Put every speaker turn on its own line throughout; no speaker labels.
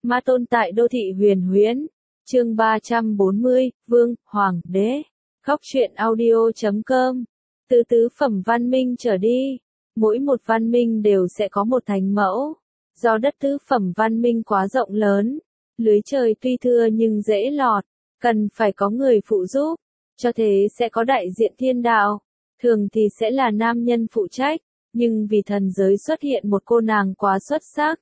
Ma tôn tại đô thị huyền huyễn. Chương 340, Vương, Hoàng, Đế. Góc truyện audio.com. Từ tứ phẩm văn minh trở đi, mỗi một văn minh đều sẽ có một thánh mẫu. Do đất tứ phẩm văn minh quá rộng lớn, lưới trời tuy thưa nhưng dễ lọt, cần phải có người phụ giúp, cho thế sẽ có đại diện thiên đạo. Thường thì sẽ là nam nhân phụ trách, nhưng vì thần giới xuất hiện một cô nàng quá xuất sắc.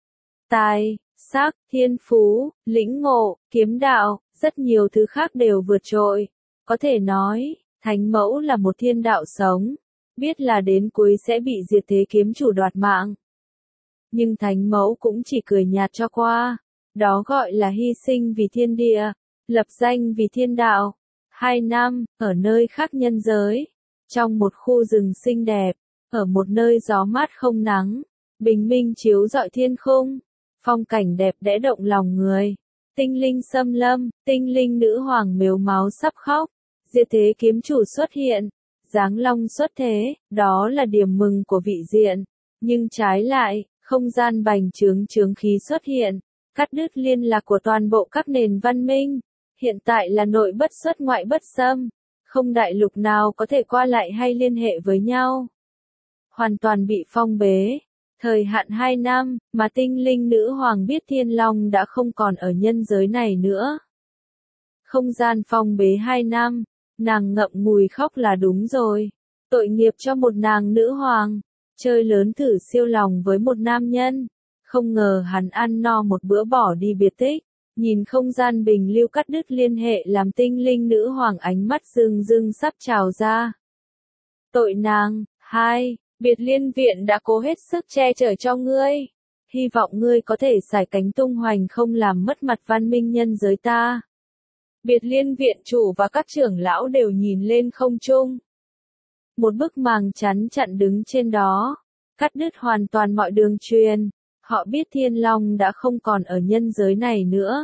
Tài, sắc, thiên phú, lĩnh ngộ, kiếm đạo, rất nhiều thứ khác đều vượt trội. Có thể nói, thánh mẫu là một thiên đạo sống, biết là đến cuối sẽ bị diệt thế kiếm chủ đoạt mạng. Nhưng thánh mẫu cũng chỉ cười nhạt cho qua, đó gọi là hy sinh vì thiên địa, lập danh vì thiên đạo. 2 năm, ở nơi khác nhân giới, trong một khu rừng xinh đẹp, ở một nơi gió mát không nắng, bình minh chiếu rọi thiên khung, phong cảnh đẹp đẽ động lòng người. Tinh linh xâm lâm, tinh linh nữ hoàng mếu máo sắp khóc, diệt thế kiếm chủ xuất hiện, giáng long xuất thế, đó là điểm mừng của vị diện. Nhưng trái lại, không gian bành trướng khí xuất hiện, cắt đứt liên lạc của toàn bộ các nền văn minh. Hiện tại là nội bất xuất ngoại bất xâm, không đại lục nào có thể qua lại hay liên hệ với nhau. Hoàn toàn bị phong bế. Thời hạn 2 năm, mà tinh linh nữ hoàng biết Thiên Long đã không còn ở nhân giới này nữa. Không gian phong bế 2 năm, nàng ngậm ngùi khóc là đúng rồi. Tội nghiệp cho một nàng nữ hoàng, chơi lớn thử siêu lòng với một nam nhân. Không ngờ hắn ăn no một bữa bỏ đi biệt tích, nhìn không gian bình lưu cắt đứt liên hệ làm tinh linh nữ hoàng ánh mắt rưng rưng sắp trào ra. Tội nàng. 2. Biệt Liên Viện đã cố hết sức che chở cho ngươi. Hy vọng ngươi có thể sải cánh tung hoành không làm mất mặt văn minh nhân giới ta. Biệt Liên Viện chủ và các trưởng lão đều nhìn lên không trung. Một bức màng chắn chặn đứng trên đó, cắt đứt hoàn toàn mọi đường truyền. Họ biết Thiên Long đã không còn ở nhân giới này nữa.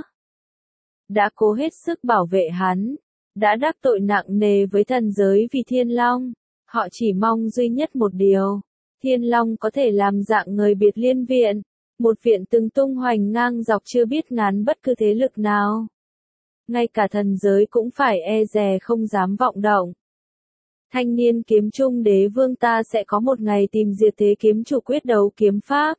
Đã cố hết sức bảo vệ hắn, đã đắc tội nặng nề với thần giới vì Thiên Long. Họ chỉ mong duy nhất một điều, Thiên Long có thể làm dạng người Biệt Liên Viện, một viện từng tung hoành ngang dọc chưa biết ngán bất cứ thế lực nào. Ngay cả thần giới cũng phải e dè không dám vọng động. Thanh niên kiếm trung đế vương ta sẽ có một ngày tìm diệt thế kiếm chủ quyết đấu kiếm pháp.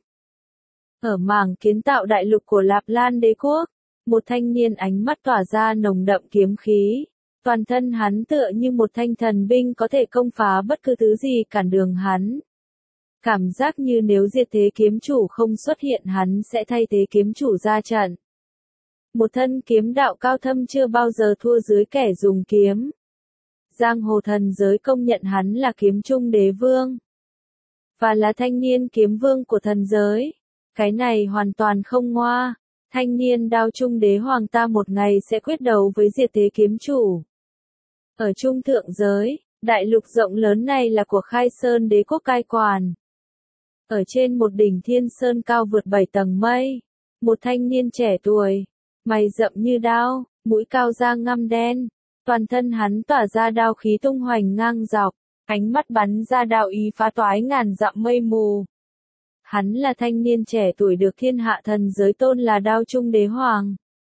Ở mảng kiến tạo đại lục của Lạp Lan đế quốc, một thanh niên ánh mắt tỏa ra nồng đậm kiếm khí. Toàn thân hắn tựa như một thanh thần binh có thể công phá bất cứ thứ gì cản đường hắn. Cảm giác như nếu diệt thế kiếm chủ không xuất hiện hắn sẽ thay thế kiếm chủ ra trận. Một thân kiếm đạo cao thâm chưa bao giờ thua dưới kẻ dùng kiếm. Giang hồ thần giới công nhận hắn là kiếm trung đế vương. Và là thanh niên kiếm vương của thần giới. Cái này hoàn toàn không ngoa. Thanh niên đao trung đế hoàng ta một ngày sẽ quyết đấu với diệt thế kiếm chủ. Ở trung thượng giới, đại lục rộng lớn này là của Khai Sơn đế quốc cai quản. Ở trên một đỉnh thiên sơn cao vượt 7 tầng mây, một thanh niên trẻ tuổi, mày rậm như đao, mũi cao da ngăm đen, toàn thân hắn tỏa ra đao khí tung hoành ngang dọc, ánh mắt bắn ra đao ý phá toái ngàn dặm mây mù. Hắn là thanh niên trẻ tuổi được thiên hạ thần giới tôn là đao trung đế hoàng.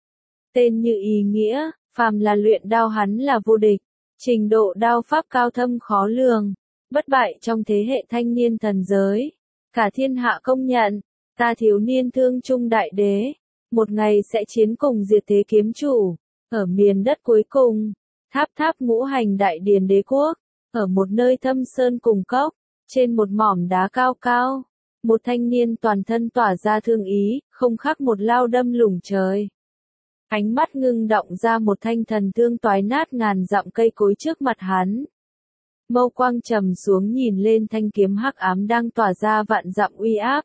Tên như ý nghĩa, phàm là luyện đao hắn là vô địch. Trình độ đao pháp cao thâm khó lường, bất bại trong thế hệ thanh niên thần giới. Cả thiên hạ công nhận, ta thiếu niên thương trung đại đế, một ngày sẽ chiến cùng diệt thế kiếm chủ, ở miền đất cuối cùng, tháp ngũ hành đại điền đế quốc, ở một nơi thâm sơn cùng cốc, trên một mỏm đá cao cao, một thanh niên toàn thân tỏa ra thương ý, không khác một lao đâm lủng trời. Ánh mắt ngưng động ra một thanh thần thương toái nát ngàn dặm cây cối trước mặt hắn. Mâu quang trầm xuống nhìn lên thanh kiếm hắc ám đang tỏa ra vạn dặm uy áp.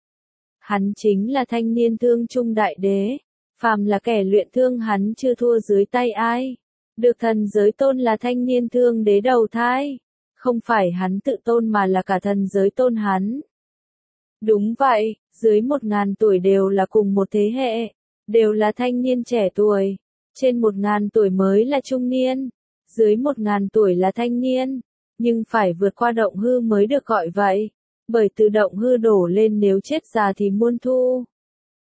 Hắn chính là thanh niên thương trung đại đế. Phàm là kẻ luyện thương hắn chưa thua dưới tay ai. Được thần giới tôn là thanh niên thương đế đầu thai. Không phải hắn tự tôn mà là cả thần giới tôn hắn. Đúng vậy, dưới 1000 tuổi đều là cùng một thế hệ. Đều là thanh niên trẻ tuổi, trên 1000 tuổi mới là trung niên, dưới 1000 tuổi là thanh niên, nhưng phải vượt qua động hư mới được gọi vậy, bởi từ động hư đổ lên nếu chết già thì muôn thu.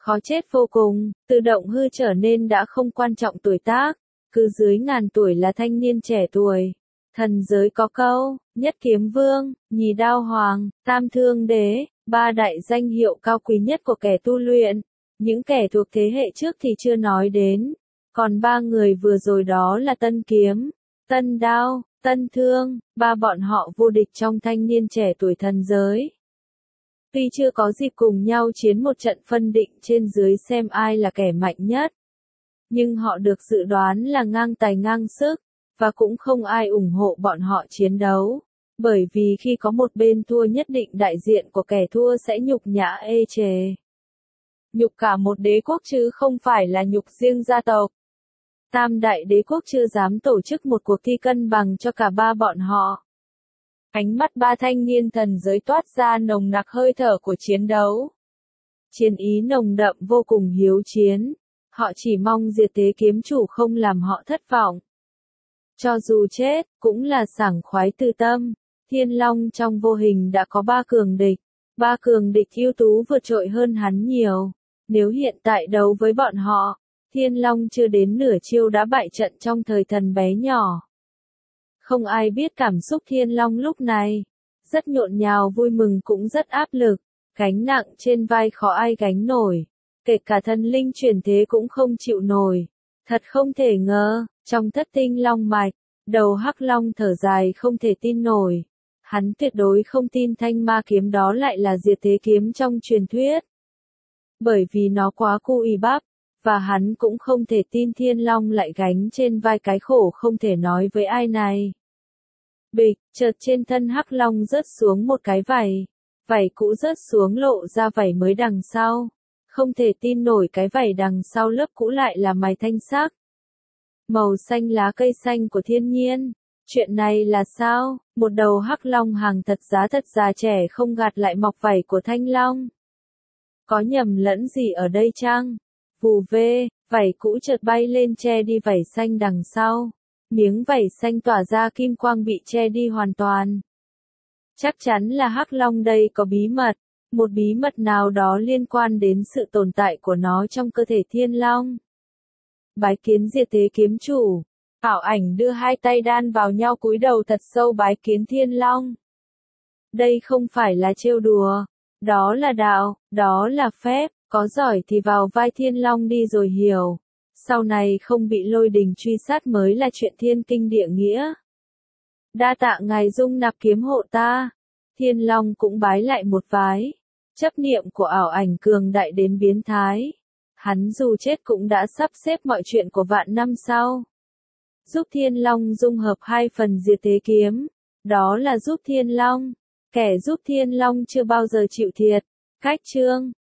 khó chết vô cùng, tự động hư trở nên đã không quan trọng tuổi tác, cứ dưới ngàn tuổi là thanh niên trẻ tuổi. Thần giới có câu, nhất kiếm vương, nhì đao hoàng, tam thương đế, ba đại danh hiệu cao quý nhất của kẻ tu luyện. Những kẻ thuộc thế hệ trước thì chưa nói đến, còn ba người vừa rồi đó là Tân Kiếm, Tân Đao, Tân Thương, ba bọn họ vô địch trong thanh niên trẻ tuổi thần giới. Tuy chưa có dịp cùng nhau chiến một trận phân định trên dưới xem ai là kẻ mạnh nhất, nhưng họ được dự đoán là ngang tài ngang sức, và cũng không ai ủng hộ bọn họ chiến đấu, bởi vì khi có một bên thua nhất định đại diện của kẻ thua sẽ nhục nhã ê chề. Nhục cả một đế quốc chứ không phải là nhục riêng gia tộc. Tam đại đế quốc chưa dám tổ chức một cuộc thi cân bằng cho cả ba bọn họ. Ánh mắt ba thanh niên thần giới toát ra nồng nặc hơi thở của chiến đấu. Chiến ý nồng đậm vô cùng hiếu chiến. Họ chỉ mong diệt thế kiếm chủ không làm họ thất vọng. Cho dù chết, cũng là sảng khoái từ tâm. Thiên Long trong vô hình đã có ba cường địch. Ba cường địch ưu tú vượt trội hơn hắn nhiều. Nếu hiện tại đấu với bọn họ, Thiên Long chưa đến nửa chiêu đã bại trận trong thời thần bé nhỏ. Không ai biết cảm xúc Thiên Long lúc này. Rất nhộn nhào vui mừng cũng rất áp lực. Gánh nặng trên vai khó ai gánh nổi. Kể cả thần linh chuyển thế cũng không chịu nổi. Thật không thể ngờ, trong thất tinh long mạch, đầu hắc long thở dài không thể tin nổi. Hắn tuyệt đối không tin thanh ma kiếm đó lại là diệt thế kiếm trong truyền thuyết. Bởi vì nó quá cu y bắp, và hắn cũng không thể tin Thiên Long lại gánh trên vai cái khổ không thể nói với ai này. Bịch, chợt trên thân hắc long rớt xuống một cái vảy. Vảy cũ rớt xuống lộ ra vảy mới đằng sau. Không thể tin nổi cái vảy đằng sau lớp cũ lại là mài thanh sắc. Màu xanh lá cây xanh của thiên nhiên. Chuyện này là sao? Một đầu hắc long hàng thật già trẻ không gạt lại mọc vảy của thanh long. Có nhầm lẫn gì ở đây chăng? Vù vê, vảy cũ chợt bay lên che đi vảy xanh đằng sau. Miếng vảy xanh tỏa ra kim quang bị che đi hoàn toàn. Chắc chắn là hắc long đây có bí mật. Một bí mật nào đó liên quan đến sự tồn tại của nó trong cơ thể Thiên Long. Bái kiến diệt thế kiếm chủ. Ảo ảnh đưa hai tay đan vào nhau cúi đầu thật sâu bái kiến Thiên Long. Đây không phải là trêu đùa. Đó là đạo, đó là phép. Có giỏi thì vào vai Thiên Long đi rồi hiểu. Sau này không bị lôi đình truy sát mới là chuyện thiên kinh địa nghĩa. Đa tạ ngài dung nạp kiếm hộ ta. Thiên Long cũng bái lại một vái. Chấp niệm của ảo ảnh cường đại đến biến thái. Hắn dù chết cũng đã sắp xếp mọi chuyện của vạn năm sau. Giúp Thiên Long dung hợp hai phần diệt thế kiếm. Đó là giúp Thiên Long. Kẻ giúp Thiên Long chưa bao giờ chịu thiệt. Cách chương